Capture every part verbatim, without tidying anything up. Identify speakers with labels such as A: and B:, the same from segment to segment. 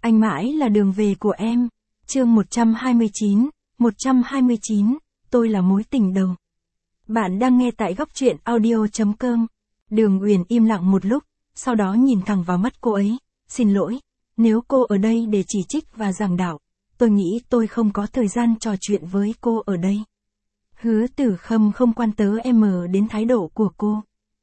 A: Anh mãi là đường về của em. Chương một trăm hai mươi chín, một trăm hai mươi chín, tôi là mối tình đầu. Bạn đang nghe tại góc truyện audio chấm com. Đường Uyển im lặng một lúc, sau đó nhìn thẳng vào mắt cô ấy. Xin lỗi, nếu cô ở đây để chỉ trích và giảng đạo, tôi nghĩ tôi không có thời gian trò chuyện với cô ở đây. Hứa Tử Khâm không quan tớ em đến thái độ của cô.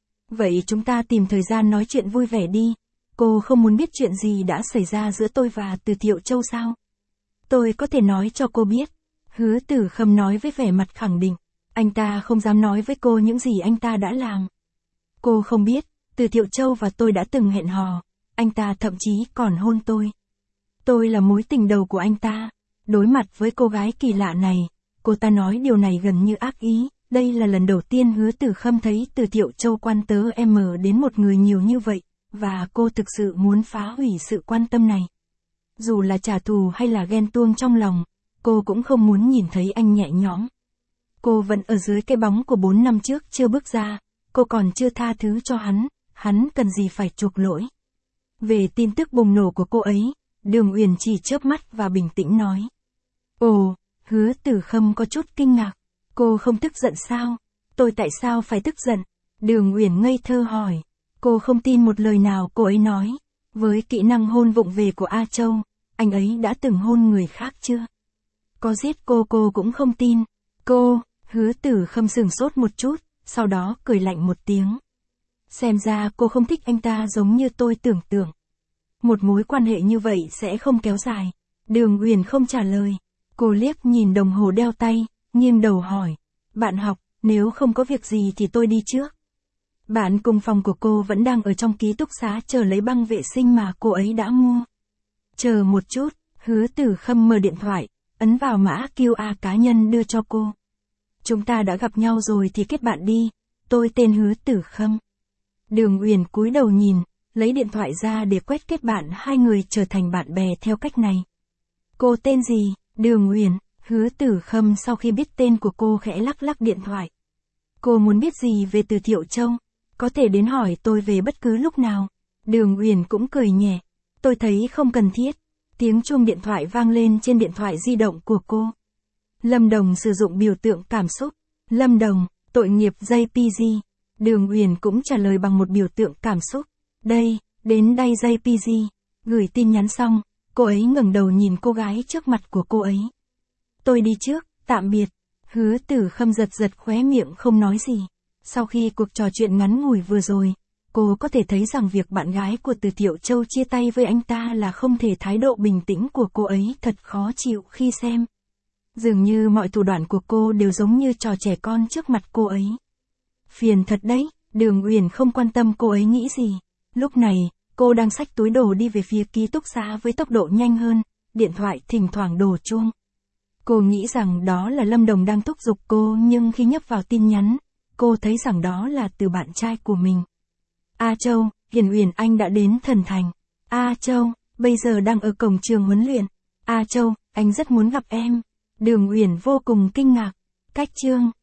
A: Vậy chúng ta tìm thời gian nói chuyện vui vẻ đi. Cô không muốn biết chuyện gì đã xảy ra giữa tôi và Từ Thiệu Châu sao? Tôi có thể nói cho cô biết. Hứa Tử Khâm nói với vẻ mặt khẳng định. Anh ta không dám nói với cô những gì anh ta đã làm. Cô không biết, Từ Thiệu Châu và tôi đã từng hẹn hò. Anh ta thậm chí còn hôn tôi. Tôi là mối tình đầu của anh ta. Đối mặt với cô gái kỳ lạ này, cô ta nói điều này gần như ác ý. Đây là lần đầu tiên Hứa Tử Khâm thấy Từ Thiệu Châu quan tớ em đến một người nhiều như vậy, và cô thực sự muốn phá hủy sự quan tâm này. Dù là trả thù hay là ghen tuông trong lòng, cô cũng không muốn nhìn thấy anh nhẹ nhõm. Cô vẫn ở dưới cái bóng của bốn năm trước chưa bước ra, cô còn chưa tha thứ cho hắn, hắn cần gì phải chuộc lỗi. Về tin tức bùng nổ của cô ấy, Đường Uyển chỉ chớp mắt và bình tĩnh nói. Ồ, Hứa Tử Khâm có chút kinh ngạc. Cô không tức giận sao? Tôi tại sao phải tức giận? Đường Uyển ngây thơ hỏi. Cô không tin một lời nào cô ấy nói. Với kỹ năng hôn vụng về của A Châu, anh ấy đã từng hôn người khác chưa? Có giết cô cô cũng không tin. Cô, Hứa Tử Khâm sửng sốt một chút, sau đó cười lạnh một tiếng. Xem ra cô không thích anh ta giống như tôi tưởng tượng. Một mối quan hệ như vậy sẽ không kéo dài. Đường Uyển không trả lời. Cô liếc nhìn đồng hồ đeo tay, nghiêng đầu hỏi. Bạn học, nếu không có việc gì thì tôi đi trước. Bạn cùng phòng của cô vẫn đang ở trong ký túc xá chờ lấy băng vệ sinh mà cô ấy đã mua. Chờ một chút, Hứa Tử Khâm mở điện thoại, ấn vào mã quy rờ cá nhân đưa cho cô. Chúng ta đã gặp nhau rồi thì kết bạn đi, tôi tên Hứa Tử Khâm. Đường Uyển cúi đầu nhìn, lấy điện thoại ra để quét kết bạn hai người trở thành bạn bè theo cách này. Cô tên gì? Đường Uyển. Hứa Tử Khâm sau khi biết tên của cô khẽ lắc lắc điện thoại. Cô muốn biết gì về Từ Thiệu Châu? Có thể đến hỏi tôi về bất cứ lúc nào. Đường Uyển cũng cười nhẹ. Tôi thấy không cần thiết. Tiếng chuông điện thoại vang lên trên điện thoại di động của cô. Lâm Đồng sử dụng biểu tượng cảm xúc. Lâm Đồng, tội nghiệp gi pê giê. Đường Uyển cũng trả lời bằng một biểu tượng cảm xúc. Đây, đến đây gi pê giê. Gửi tin nhắn xong, cô ấy ngẩng đầu nhìn cô gái trước mặt của cô ấy. Tôi đi trước, tạm biệt. Hứa Tử Khâm giật giật khóe miệng không nói gì. Sau khi cuộc trò chuyện ngắn ngủi vừa rồi, cô có thể thấy rằng việc bạn gái của Từ Thiệu Châu chia tay với anh ta là không thể. Thái độ bình tĩnh của cô ấy thật khó chịu khi xem. Dường như mọi thủ đoạn của cô đều giống như trò trẻ con trước mặt cô ấy. Phiền thật đấy, Đường Uyển không quan tâm cô ấy nghĩ gì. Lúc này, cô đang xách túi đồ đi về phía ký túc xá với tốc độ nhanh hơn, điện thoại thỉnh thoảng đổ chuông. Cô nghĩ rằng đó là Lâm Đồng đang thúc giục cô, nhưng khi nhấp vào tin nhắn, cô thấy rằng đó là từ bạn trai của mình. A Châu, Hiền Uyển anh đã đến Thần Thành. A Châu, bây giờ đang ở cổng trường huấn luyện. A Châu, anh rất muốn gặp em. Đường Uyển vô cùng kinh ngạc. Cách chương